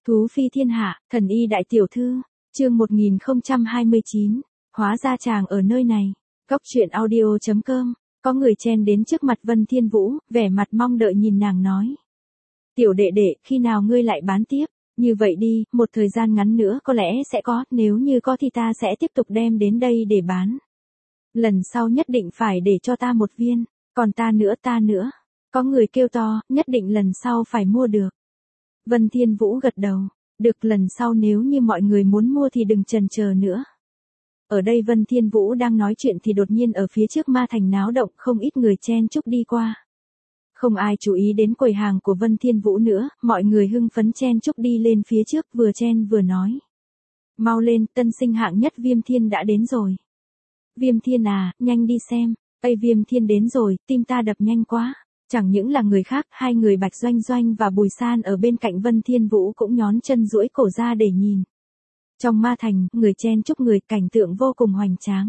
Thú phi thiên hạ, thần y đại tiểu thư, chương 1029, hóa ra chàng ở nơi này. Góc truyện audio.com, có người chen đến trước mặt Vân Thiên Vũ, vẻ mặt mong đợi nhìn nàng nói. Tiểu đệ đệ, khi nào ngươi lại bán tiếp? Như vậy đi, một thời gian ngắn nữa có lẽ sẽ có, nếu như có thì ta sẽ tiếp tục đem đến đây để bán. Lần sau nhất định phải để cho ta một viên, còn ta nữa. Có người kêu to, nhất định lần sau phải mua được. Vân Thiên Vũ gật đầu, được, lần sau nếu như mọi người muốn mua thì đừng chần chờ nữa. Ở đây Vân Thiên Vũ đang nói chuyện thì đột nhiên ở phía trước ma thành náo động, không ít người chen chúc đi qua. Không ai chú ý đến quầy hàng của Vân Thiên Vũ nữa, mọi người hưng phấn chen chúc đi lên phía trước, vừa chen vừa nói. Mau lên, tân sinh hạng nhất Viêm Thiên đã đến rồi. Viêm Thiên à, nhanh đi xem. Ây, Viêm Thiên đến rồi, tim ta đập nhanh quá. Chẳng những là người khác, hai người Bạch Doanh Doanh và Bùi San ở bên cạnh Vân Thiên Vũ cũng nhón chân duỗi cổ ra để nhìn. Trong ma thành, người chen chúc người, cảnh tượng vô cùng hoành tráng.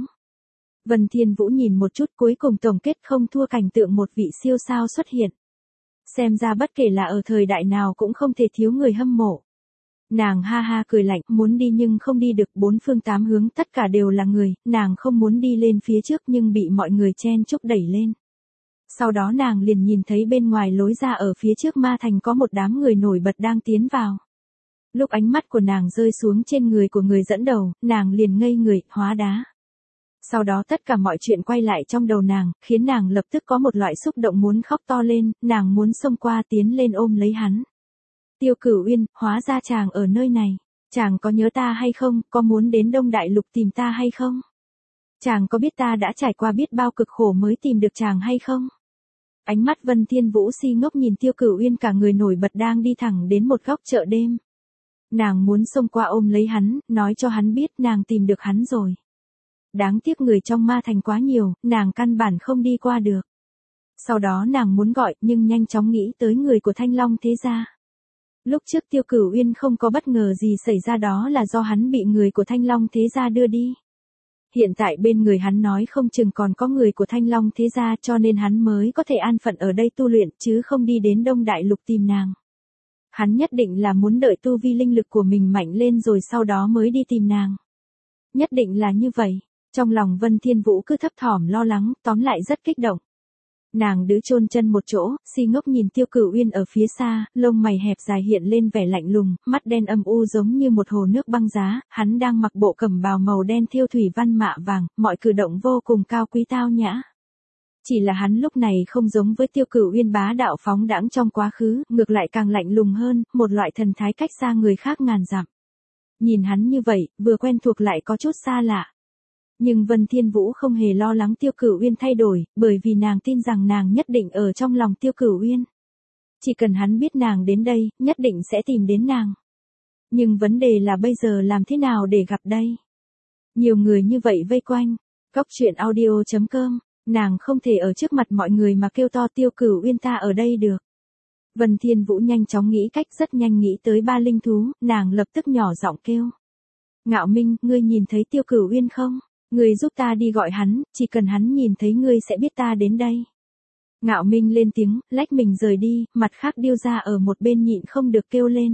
Vân Thiên Vũ nhìn một chút, cuối cùng tổng kết không thua cảnh tượng một vị siêu sao xuất hiện. Xem ra bất kể là ở thời đại nào cũng không thể thiếu người hâm mộ. Nàng ha ha cười lạnh, muốn đi nhưng không đi được, bốn phương tám hướng tất cả đều là người, nàng không muốn đi lên phía trước nhưng bị mọi người chen chúc đẩy lên. Sau đó nàng liền nhìn thấy bên ngoài lối ra ở phía trước ma thành có một đám người nổi bật đang tiến vào. Lúc ánh mắt của nàng rơi xuống trên người của người dẫn đầu, nàng liền ngây người, hóa đá. Sau đó tất cả mọi chuyện quay lại trong đầu nàng, khiến nàng lập tức có một loại xúc động muốn khóc to lên, nàng muốn xông qua tiến lên ôm lấy hắn. Tiêu Cửu Uyên, hóa ra chàng ở nơi này. Chàng có nhớ ta hay không, có muốn đến Đông Đại Lục tìm ta hay không? Chàng có biết ta đã trải qua biết bao cực khổ mới tìm được chàng hay không? Ánh mắt Vân Thiên Vũ si ngốc nhìn Tiêu Cửu Uyên cả người nổi bật đang đi thẳng đến một góc chợ đêm. Nàng muốn xông qua ôm lấy hắn, nói cho hắn biết nàng tìm được hắn rồi. Đáng tiếc người trong ma thành quá nhiều, nàng căn bản không đi qua được. Sau đó nàng muốn gọi, nhưng nhanh chóng nghĩ tới người của Thanh Long thế gia. Lúc trước Tiêu Cửu Uyên không có bất ngờ gì xảy ra, đó là do hắn bị người của Thanh Long thế gia đưa đi. Hiện tại bên người hắn nói không chừng còn có người của Thanh Long thế gia, cho nên hắn mới có thể an phận ở đây tu luyện chứ không đi đến Đông Đại Lục tìm nàng. Hắn nhất định là muốn đợi tu vi linh lực của mình mạnh lên rồi sau đó mới đi tìm nàng. Nhất định là như vậy. Trong lòng Vân Thiên Vũ cứ thấp thỏm lo lắng, tóm lại rất kích động. Nàng đứng chôn chân một chỗ, si ngốc nhìn Tiêu Cửu Uyên ở phía xa, lông mày hẹp dài hiện lên vẻ lạnh lùng, mắt đen âm u giống như một hồ nước băng giá, hắn đang mặc bộ cẩm bào màu đen thêu thủy văn mạ vàng, mọi cử động vô cùng cao quý tao nhã. Chỉ là hắn lúc này không giống với Tiêu Cửu Uyên bá đạo phóng đãng trong quá khứ, ngược lại càng lạnh lùng hơn, một loại thần thái cách xa người khác ngàn dặm. Nhìn hắn như vậy, vừa quen thuộc lại có chút xa lạ. Nhưng Vân Thiên Vũ không hề lo lắng Tiêu Cửu Uyên thay đổi, bởi vì nàng tin rằng nàng nhất định ở trong lòng Tiêu Cửu Uyên. Chỉ cần hắn biết nàng đến đây, nhất định sẽ tìm đến nàng. Nhưng vấn đề là bây giờ làm thế nào để gặp đây? Nhiều người như vậy vây quanh. Góc truyện audio.com, nàng không thể ở trước mặt mọi người mà kêu to Tiêu Cửu Uyên ta ở đây được. Vân Thiên Vũ nhanh chóng nghĩ cách, rất nhanh nghĩ tới ba linh thú, nàng lập tức nhỏ giọng kêu. Ngạo Minh, ngươi nhìn thấy Tiêu Cửu Uyên không? Ngươi giúp ta đi gọi hắn, chỉ cần hắn nhìn thấy ngươi sẽ biết ta đến đây. Ngạo Minh lên tiếng, lách mình rời đi, mặt khác Điêu Gia ở một bên nhịn không được kêu lên.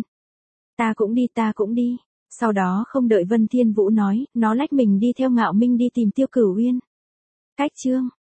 Ta cũng đi. Sau đó không đợi Vân Thiên Vũ nói, nó lách mình đi theo Ngạo Minh đi tìm Tiêu Cửu Uyên. Cách chương